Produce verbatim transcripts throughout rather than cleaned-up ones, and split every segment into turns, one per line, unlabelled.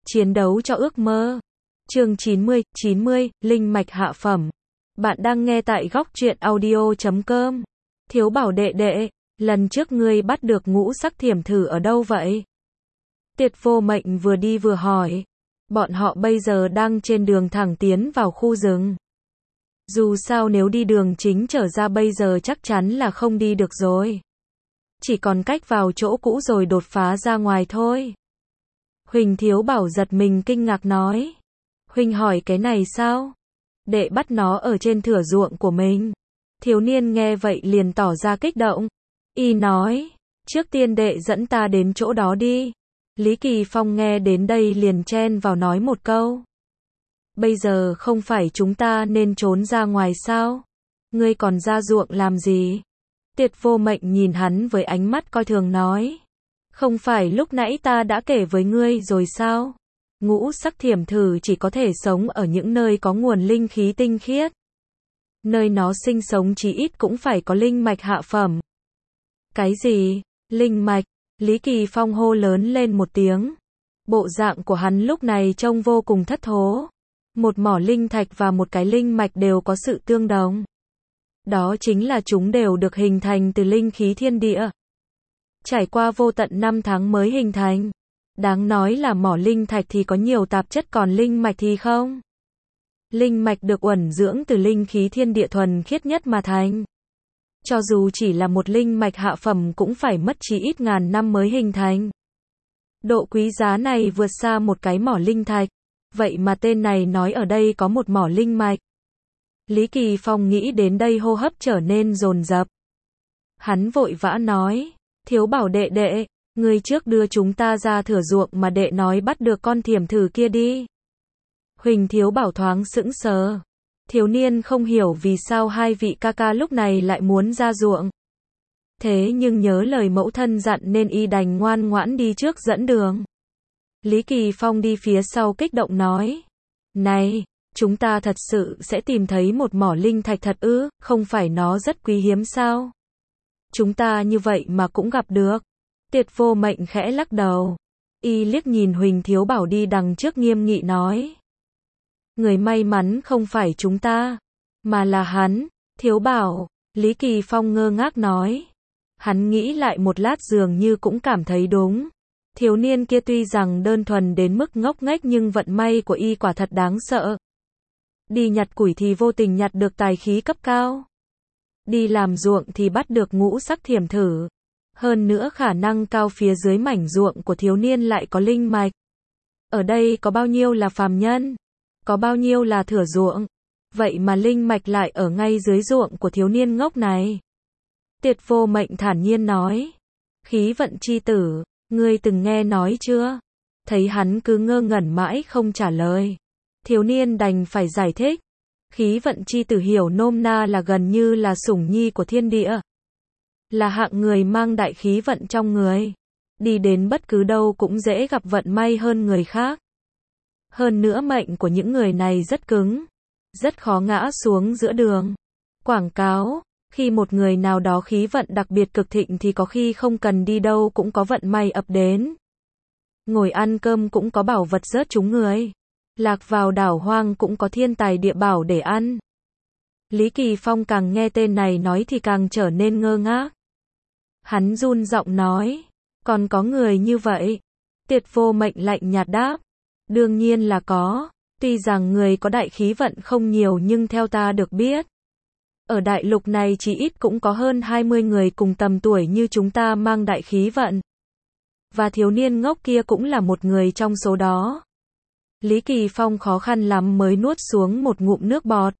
Chiến đấu cho ước mơ. Chương chín mươi, chín mươi, Linh mạch hạ phẩm. Bạn đang nghe tại góc truyện audio chấm com. Thiếu Bảo đệ đệ, lần trước ngươi bắt được ngũ sắc thiểm thử ở đâu vậy? Tiệt Vô Mệnh vừa đi vừa hỏi. Bọn họ bây giờ đang trên đường thẳng tiến vào khu rừng. Dù sao nếu đi đường chính trở ra bây giờ chắc chắn là không đi được rồi. Chỉ còn cách vào chỗ cũ rồi đột phá ra ngoài thôi. Huỳnh Thiếu Bảo giật mình kinh ngạc nói. Huỳnh hỏi cái này sao? Đệ bắt nó ở trên thửa ruộng của mình. Thiếu niên nghe vậy liền tỏ ra kích động. Y nói, trước tiên đệ dẫn ta đến chỗ đó đi. Lý Kỳ Phong nghe đến đây liền chen vào nói một câu. Bây giờ không phải chúng ta nên trốn ra ngoài sao? Ngươi còn ra ruộng làm gì? Tiệt Vô Mệnh nhìn hắn với ánh mắt coi thường nói. Không phải lúc nãy ta đã kể với ngươi rồi sao? Ngũ sắc thiểm thử chỉ có thể sống ở những nơi có nguồn linh khí tinh khiết. Nơi nó sinh sống chí ít cũng phải có linh mạch hạ phẩm. Cái gì? Linh mạch? Lý Kỳ Phong hô lớn lên một tiếng. Bộ dạng của hắn lúc này trông vô cùng thất thố. Một mỏ linh thạch và một cái linh mạch đều có sự tương đồng. Đó chính là chúng đều được hình thành từ linh khí thiên địa. Trải qua vô tận năm tháng mới hình thành. Đáng nói là mỏ linh thạch thì có nhiều tạp chất còn linh mạch thì không. Linh mạch được uẩn dưỡng từ linh khí thiên địa thuần khiết nhất mà thành. Cho dù chỉ là một linh mạch hạ phẩm cũng phải mất chí ít ngàn năm mới hình thành. Độ quý giá này vượt xa một cái mỏ linh thạch. Vậy mà tên này nói ở đây có một mỏ linh mạch. Lý Kỳ Phong nghĩ đến đây hô hấp trở nên dồn dập. Hắn vội vã nói, Thiếu Bảo đệ đệ, ngươi trước đưa chúng ta ra thửa ruộng mà đệ nói bắt được con thiểm thử kia đi. Huỳnh Thiếu Bảo thoáng sững sờ. Thiếu niên không hiểu vì sao hai vị ca ca lúc này lại muốn ra ruộng. Thế nhưng nhớ lời mẫu thân dặn nên y đành ngoan ngoãn đi trước dẫn đường. Lý Kỳ Phong đi phía sau kích động nói. Này, chúng ta thật sự sẽ tìm thấy một mỏ linh thạch thật ư, không phải nó rất quý hiếm sao? Chúng ta như vậy mà cũng gặp được. Tiệt Vô Mệnh khẽ lắc đầu. Y liếc nhìn Huỳnh Thiếu Bảo đi đằng trước nghiêm nghị nói. Người may mắn không phải chúng ta, mà là hắn, Thiếu Bảo. Lý Kỳ Phong ngơ ngác nói. Hắn nghĩ lại một lát dường như cũng cảm thấy đúng. Thiếu niên kia tuy rằng đơn thuần đến mức ngốc nghếch nhưng vận may của y quả thật đáng sợ. Đi nhặt củi thì vô tình nhặt được tài khí cấp cao. Đi làm ruộng thì bắt được ngũ sắc thiểm thử. Hơn nữa khả năng cao phía dưới mảnh ruộng của thiếu niên lại có linh mạch. Ở đây có bao nhiêu là phàm nhân? Có bao nhiêu là thửa ruộng? Vậy mà linh mạch lại ở ngay dưới ruộng của thiếu niên ngốc này. Tiệt Vô Mệnh thản nhiên nói. Khí vận chi tử, ngươi từng nghe nói chưa? Thấy hắn cứ ngơ ngẩn mãi không trả lời. Thiếu niên đành phải giải thích. Khí vận chi tử hiểu nôm na là gần như là sủng nhi của thiên địa. Là hạng người mang đại khí vận trong người. Đi đến bất cứ đâu cũng dễ gặp vận may hơn người khác. Hơn nữa mệnh của những người này rất cứng. Rất khó ngã xuống giữa đường. Quảng cáo, khi một người nào đó khí vận đặc biệt cực thịnh thì có khi không cần đi đâu cũng có vận may ập đến. Ngồi ăn cơm cũng có bảo vật rớt trúng người. Lạc vào đảo hoang cũng có thiên tài địa bảo để ăn. Lý Kỳ Phong càng nghe tên này nói thì càng trở nên ngơ ngác. Hắn run giọng nói, còn có người như vậy? Tiệt Vô Mệnh lạnh nhạt đáp, đương nhiên là có, tuy rằng người có đại khí vận không nhiều nhưng theo ta được biết. Ở đại lục này chỉ ít cũng có hơn hai mươi người cùng tầm tuổi như chúng ta mang đại khí vận. Và thiếu niên ngốc kia cũng là một người trong số đó. Lý Kỳ Phong khó khăn lắm mới nuốt xuống một ngụm nước bọt.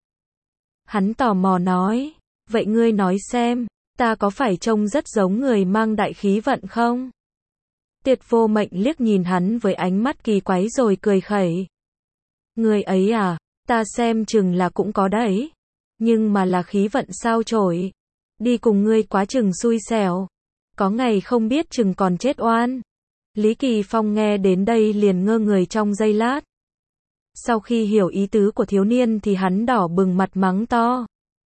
Hắn tò mò nói, vậy ngươi nói xem, ta có phải trông rất giống người mang đại khí vận không? Tiệt Vô Mệnh liếc nhìn hắn với ánh mắt kỳ quái rồi cười khẩy. Người ấy à, ta xem chừng là cũng có đấy. Nhưng mà là khí vận sao chổi. Đi cùng ngươi quá chừng xui xẻo. Có ngày không biết chừng còn chết oan. Lý Kỳ Phong nghe đến đây liền ngơ người trong giây lát. Sau khi hiểu ý tứ của thiếu niên thì hắn đỏ bừng mặt mắng to.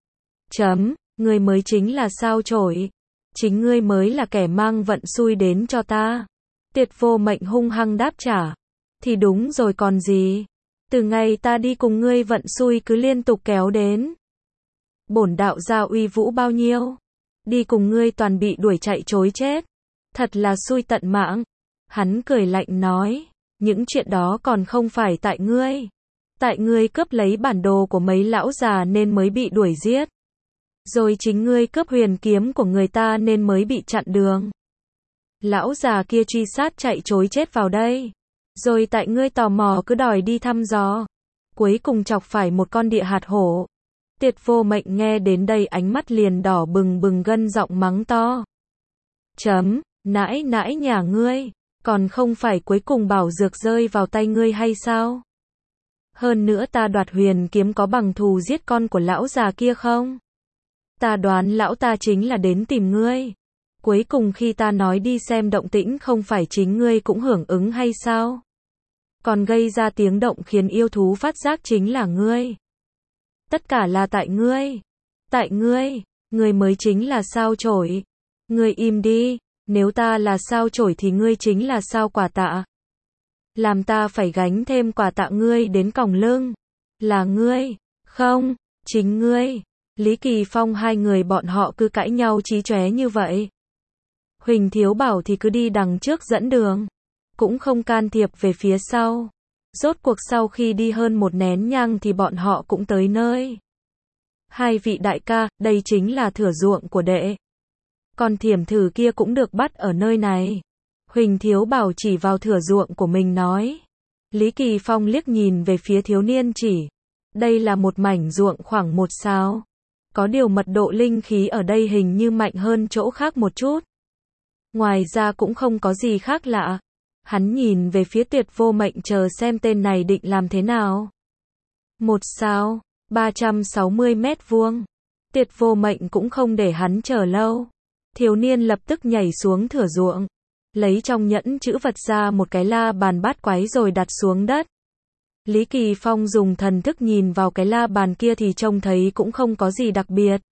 Chấm, ngươi mới chính là sao chổi. Chính ngươi mới là kẻ mang vận xui đến cho ta. Tiệt Vô Mệnh hung hăng đáp trả. Thì đúng rồi còn gì. Từ ngày ta đi cùng ngươi vận xui cứ liên tục kéo đến. Bổn đạo gia uy vũ bao nhiêu. Đi cùng ngươi toàn bị đuổi chạy trối chết. Thật là xui tận mạng. Hắn cười lạnh nói. Những chuyện đó còn không phải tại ngươi. Tại ngươi cướp lấy bản đồ của mấy lão già nên mới bị đuổi giết. Rồi chính ngươi cướp huyền kiếm của người ta nên mới bị chặn đường. Lão già kia truy sát chạy trối chết vào đây. Rồi tại ngươi tò mò cứ đòi đi thăm dò. Cuối cùng chọc phải một con địa hạt hổ. Tiệt Vô Mệnh nghe đến đây ánh mắt liền đỏ bừng bừng gân giọng mắng to. Chấm, nãi nãi nhà ngươi. Còn không phải cuối cùng bảo dược rơi vào tay ngươi hay sao? Hơn nữa ta đoạt huyền kiếm có bằng thù giết con của lão già kia không? Ta đoán lão ta chính là đến tìm ngươi. Cuối cùng khi ta nói đi xem động tĩnh không phải chính ngươi cũng hưởng ứng hay sao? Còn gây ra tiếng động khiến yêu thú phát giác chính là ngươi. Tất cả là tại ngươi. Tại ngươi, ngươi mới chính là sao chổi. Ngươi im đi, nếu ta là sao chổi thì ngươi chính là sao quả tạ. Làm ta phải gánh thêm quả tạ ngươi đến còng lưng. Là ngươi, không, chính ngươi. Lý Kỳ Phong hai người bọn họ cứ cãi nhau chí chóe như vậy. Huỳnh Thiếu Bảo thì cứ đi đằng trước dẫn đường. Cũng không can thiệp về phía sau. Rốt cuộc sau khi đi hơn một nén nhang thì bọn họ cũng tới nơi. Hai vị đại ca, đây chính là thửa ruộng của đệ. Còn thiểm thử kia cũng được bắt ở nơi này. Huỳnh Thiếu Bảo chỉ vào thửa ruộng của mình nói. Lý Kỳ Phong liếc nhìn về phía thiếu niên chỉ. Đây là một mảnh ruộng khoảng một sao. Có điều mật độ linh khí ở đây hình như mạnh hơn chỗ khác một chút. Ngoài ra cũng không có gì khác lạ. Hắn nhìn về phía Tiệt Vô Mệnh chờ xem tên này định làm thế nào. Một sao, ba trăm sáu mươi mét vuông. Tiệt Vô Mệnh cũng không để hắn chờ lâu. Thiếu niên lập tức nhảy xuống thửa ruộng. Lấy trong nhẫn chữ vật ra một cái la bàn bát quái rồi đặt xuống đất. Lý Kỳ Phong dùng thần thức nhìn vào cái la bàn kia thì trông thấy cũng không có gì đặc biệt.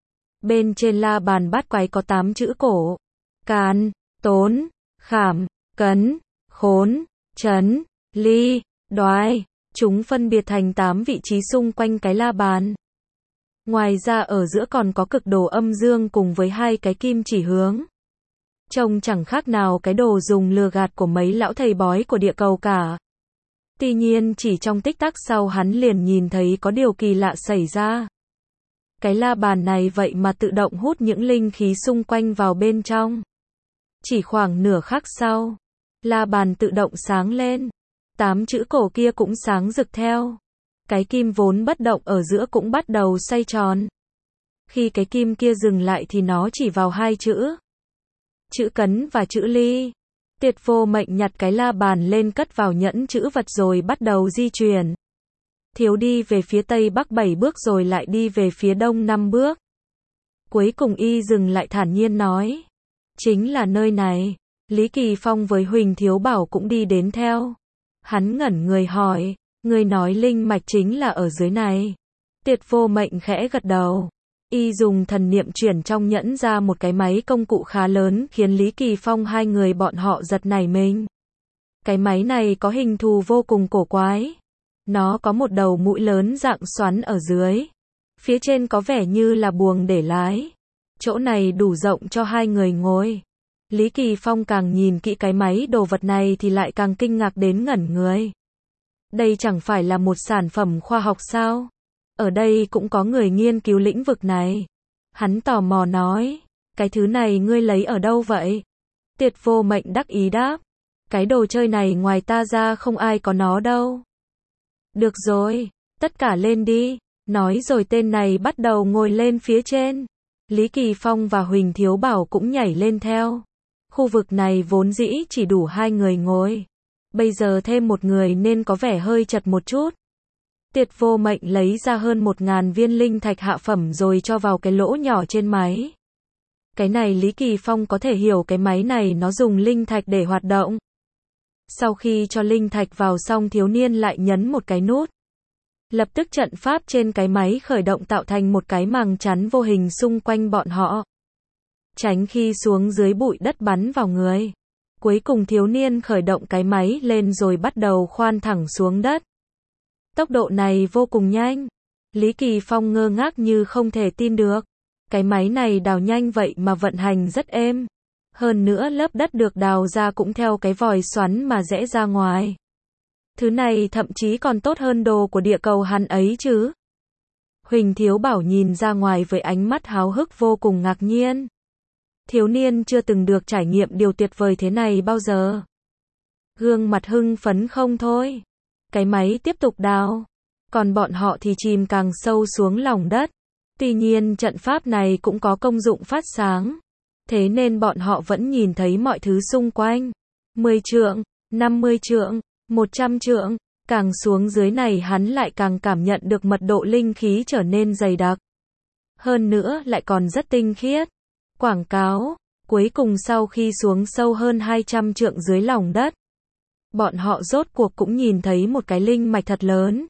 Bên trên la bàn bát quái có tám chữ cổ. Can, tốn, khảm, cấn, khốn, trấn, ly, đoái. Chúng phân biệt thành tám vị trí xung quanh cái la bàn. Ngoài ra ở giữa còn có cực đồ âm dương cùng với hai cái kim chỉ hướng. Trông chẳng khác nào cái đồ dùng lừa gạt của mấy lão thầy bói của địa cầu cả. Tuy nhiên chỉ trong tích tắc sau hắn liền nhìn thấy có điều kỳ lạ xảy ra. Cái la bàn này vậy mà tự động hút những linh khí xung quanh vào bên trong. Chỉ khoảng nửa khắc sau, la bàn tự động sáng lên. Tám chữ cổ kia cũng sáng rực theo. Cái kim vốn bất động ở giữa cũng bắt đầu xoay tròn. Khi cái kim kia dừng lại thì nó chỉ vào hai chữ. Chữ cấn và chữ ly. Tiệt Vô Mệnh nhặt cái la bàn lên cất vào nhẫn chữ vật rồi bắt đầu di chuyển. Thiếu đi về phía tây bắc bảy bước rồi lại đi về phía đông năm bước. Cuối cùng y dừng lại thản nhiên nói. Chính là nơi này. Lý Kỳ Phong với Huỳnh Thiếu Bảo cũng đi đến theo. Hắn ngẩn người hỏi. Người nói linh mạch chính là ở dưới này. Tiệt Vô Mệnh khẽ gật đầu. Y dùng thần niệm chuyển trong nhẫn ra một cái máy công cụ khá lớn khiến Lý Kỳ Phong hai người bọn họ giật nảy mình. Cái máy này có hình thù vô cùng cổ quái. Nó có một đầu mũi lớn dạng xoắn ở dưới. Phía trên có vẻ như là buồng để lái. Chỗ này đủ rộng cho hai người ngồi. Lý Kỳ Phong càng nhìn kỹ cái máy đồ vật này thì lại càng kinh ngạc đến ngẩn người. Đây chẳng phải là một sản phẩm khoa học sao? Ở đây cũng có người nghiên cứu lĩnh vực này. Hắn tò mò nói, cái thứ này ngươi lấy ở đâu vậy? Tiệt Vô Mệnh đắc ý đáp, cái đồ chơi này ngoài ta ra không ai có nó đâu. Được rồi, tất cả lên đi. Nói rồi tên này bắt đầu ngồi lên phía trên. Lý Kỳ Phong và Huỳnh Thiếu Bảo cũng nhảy lên theo. Khu vực này vốn dĩ chỉ đủ hai người ngồi. Bây giờ thêm một người nên có vẻ hơi chật một chút. Tiệt Vô Mệnh lấy ra hơn một ngàn viên linh thạch hạ phẩm rồi cho vào cái lỗ nhỏ trên máy. Cái này Lý Kỳ Phong có thể hiểu cái máy này nó dùng linh thạch để hoạt động. Sau khi cho linh thạch vào xong thiếu niên lại nhấn một cái nút. Lập tức trận pháp trên cái máy khởi động tạo thành một cái màng chắn vô hình xung quanh bọn họ. Tránh khi xuống dưới bụi đất bắn vào người. Cuối cùng thiếu niên khởi động cái máy lên rồi bắt đầu khoan thẳng xuống đất. Tốc độ này vô cùng nhanh. Lý Kỳ Phong ngơ ngác như không thể tin được. Cái máy này đào nhanh vậy mà vận hành rất êm. Hơn nữa lớp đất được đào ra cũng theo cái vòi xoắn mà rẽ ra ngoài. Thứ này thậm chí còn tốt hơn đồ của địa cầu hắn ấy chứ. Huỳnh Thiếu Bảo nhìn ra ngoài với ánh mắt háo hức vô cùng ngạc nhiên. Thiếu niên chưa từng được trải nghiệm điều tuyệt vời thế này bao giờ. Gương mặt hưng phấn không thôi. Cái máy tiếp tục đào. Còn bọn họ thì chìm càng sâu xuống lòng đất. Tuy nhiên trận pháp này cũng có công dụng phát sáng. Thế nên bọn họ vẫn nhìn thấy mọi thứ xung quanh. mười trượng, năm mươi trượng, một trăm trượng. Càng xuống dưới này hắn lại càng cảm nhận được mật độ linh khí trở nên dày đặc. Hơn nữa lại còn rất tinh khiết. Quảng cáo. Cuối cùng sau khi xuống sâu hơn hai trăm trượng dưới lòng đất, bọn họ rốt cuộc cũng nhìn thấy một cái linh mạch thật lớn.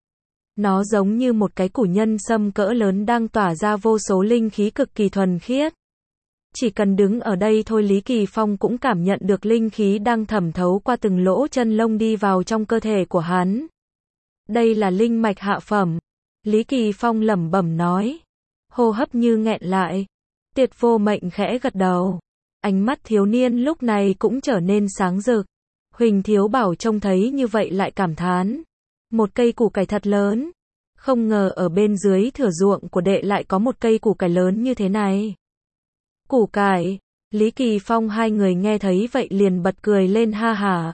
Nó giống như một cái củ nhân sâm cỡ lớn đang tỏa ra vô số linh khí cực kỳ thuần khiết. Chỉ cần đứng ở đây thôi Lý Kỳ Phong cũng cảm nhận được linh khí đang thẩm thấu qua từng lỗ chân lông đi vào trong cơ thể của hắn. Đây là linh mạch hạ phẩm. Lý Kỳ Phong lẩm bẩm nói. Hô hấp như nghẹn lại. Tiệt Vô Mệnh khẽ gật đầu. Ánh mắt thiếu niên lúc này cũng trở nên sáng rực. Huỳnh Thiếu Bảo trông thấy như vậy lại cảm thán. Một cây củ cải thật lớn. Không ngờ ở bên dưới thửa ruộng của đệ lại có một cây củ cải lớn như thế này. Củ cải. Lý Kỳ Phong hai người nghe thấy vậy liền bật cười lên ha hả.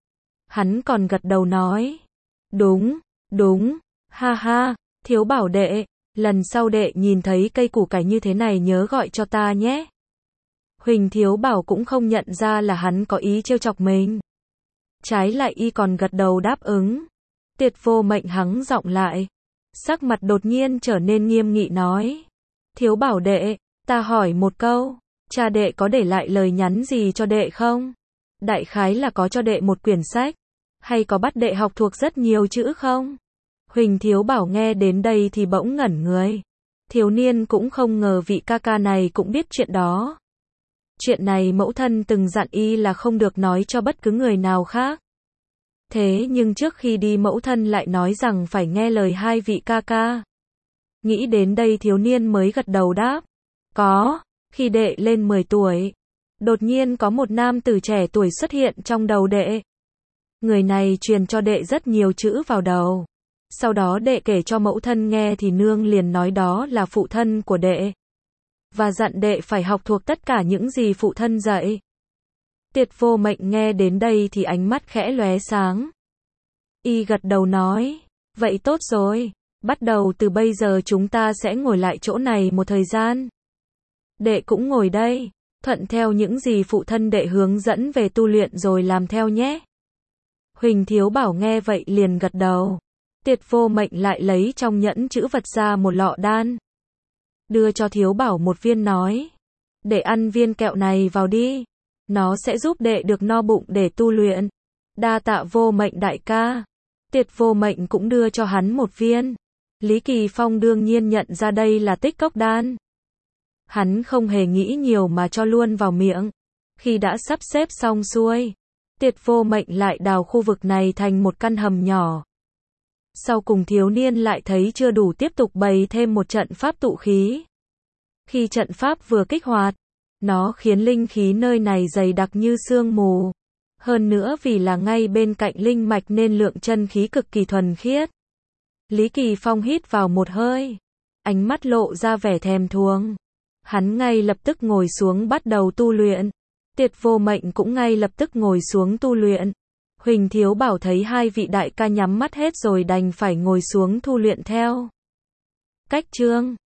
Hắn còn gật đầu nói. Đúng, đúng, ha ha, Thiếu Bảo đệ, lần sau đệ nhìn thấy cây củ cải như thế này nhớ gọi cho ta nhé. Huỳnh Thiếu Bảo cũng không nhận ra là hắn có ý trêu chọc mình. Trái lại y còn gật đầu đáp ứng. Tiệt Vô Mệnh hắng giọng lại. Sắc mặt đột nhiên trở nên nghiêm nghị nói. Thiếu Bảo đệ, ta hỏi một câu, cha đệ có để lại lời nhắn gì cho đệ không? Đại khái là có cho đệ một quyển sách, hay có bắt đệ học thuộc rất nhiều chữ không? Huỳnh Thiếu Bảo nghe đến đây thì bỗng ngẩn người. Thiếu niên cũng không ngờ vị ca ca này cũng biết chuyện đó. Chuyện này mẫu thân từng dặn y là không được nói cho bất cứ người nào khác. Thế nhưng trước khi đi mẫu thân lại nói rằng phải nghe lời hai vị ca ca. Nghĩ đến đây thiếu niên mới gật đầu đáp. Có, khi đệ lên mười tuổi, đột nhiên có một nam tử trẻ tuổi xuất hiện trong đầu đệ. Người này truyền cho đệ rất nhiều chữ vào đầu. Sau đó đệ kể cho mẫu thân nghe thì nương liền nói đó là phụ thân của đệ. Và dặn đệ phải học thuộc tất cả những gì phụ thân dạy. Tiệt Vô Mệnh nghe đến đây thì ánh mắt khẽ lóe sáng. Y gật đầu nói, vậy tốt rồi, bắt đầu từ bây giờ chúng ta sẽ ngồi lại chỗ này một thời gian. Đệ cũng ngồi đây, thuận theo những gì phụ thân đệ hướng dẫn về tu luyện rồi làm theo nhé. Huỳnh Thiếu Bảo nghe vậy liền gật đầu. Tiệt Vô Mệnh lại lấy trong nhẫn chữ vật ra một lọ đan. Đưa cho Thiếu Bảo một viên nói. Để ăn viên kẹo này vào đi. Nó sẽ giúp đệ được no bụng để tu luyện. Đa tạ Vô Mệnh đại ca. Tiệt Vô Mệnh cũng đưa cho hắn một viên. Lý Kỳ Phong đương nhiên nhận ra đây là tích cốc đan. Hắn không hề nghĩ nhiều mà cho luôn vào miệng. Khi đã sắp xếp xong xuôi, Tiệt Vô Mệnh lại đào khu vực này thành một căn hầm nhỏ. Sau cùng thiếu niên lại thấy chưa đủ tiếp tục bày thêm một trận pháp tụ khí. Khi trận pháp vừa kích hoạt, nó khiến linh khí nơi này dày đặc như sương mù. Hơn nữa vì là ngay bên cạnh linh mạch nên lượng chân khí cực kỳ thuần khiết. Lý Kỳ Phong hít vào một hơi. Ánh mắt lộ ra vẻ thèm thuồng. Hắn ngay lập tức ngồi xuống bắt đầu tu luyện. Tiệt Vô Mệnh cũng ngay lập tức ngồi xuống tu luyện. Huỳnh Thiếu Bảo thấy hai vị đại ca nhắm mắt hết rồi đành phải ngồi xuống tu luyện theo. Cách chương